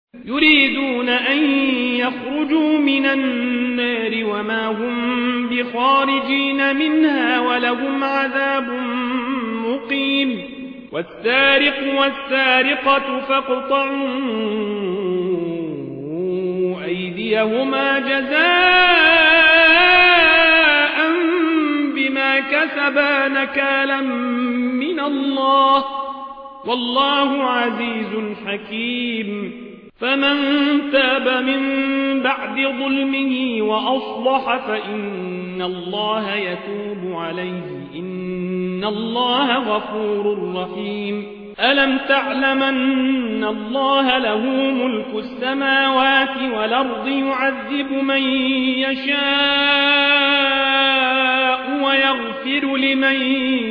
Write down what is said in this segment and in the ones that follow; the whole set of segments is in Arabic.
يريدون أن يخرجوا من النار وما هم بخارجين منها ولهم عذاب مقيم والسارق والسارقة فاقطعوا أيديهما جزاء بما كسبا نكالا من الله والله عزيز حكيم فمن تاب من بعد ظلمه وأصلح فإن الله يتوب عليه إن الله غفور رحيم ألم تعلم أن الله له ملك السماوات والأرض يعذب من يشاء ويغفر لمن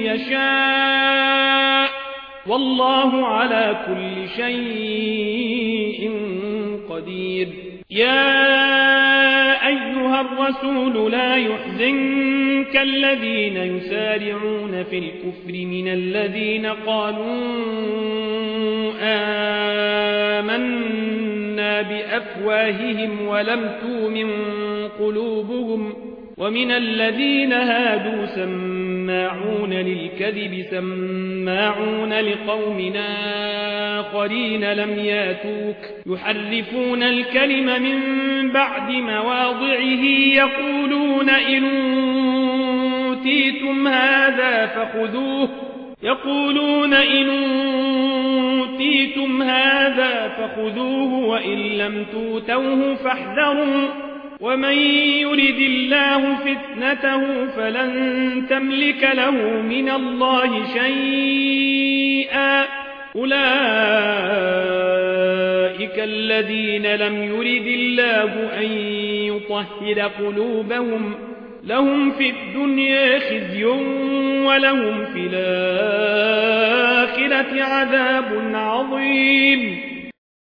يشاء والله على كل شيء قدير يا أيها الرسول لا يحزنك الذين يسارعون في الكفر من الذين قالوا آمنا بأفواههم ولم تؤمن قلوبهم ومن الذين هادوا سماعون للكذب سماعون لقوم آخرين لم ياتوك يحرفون الكلم من بعد مواضعه يقولون إن أوتيتم هذا فخذوه وإن لم توتوه فاحذروا ومن يرد الله فتنته فلن تملك له من الله شيئا أولئك الذين لم يرد الله أن يطهر قلوبهم لهم في الدنيا خزي ولهم في الآخرة عذاب عظيم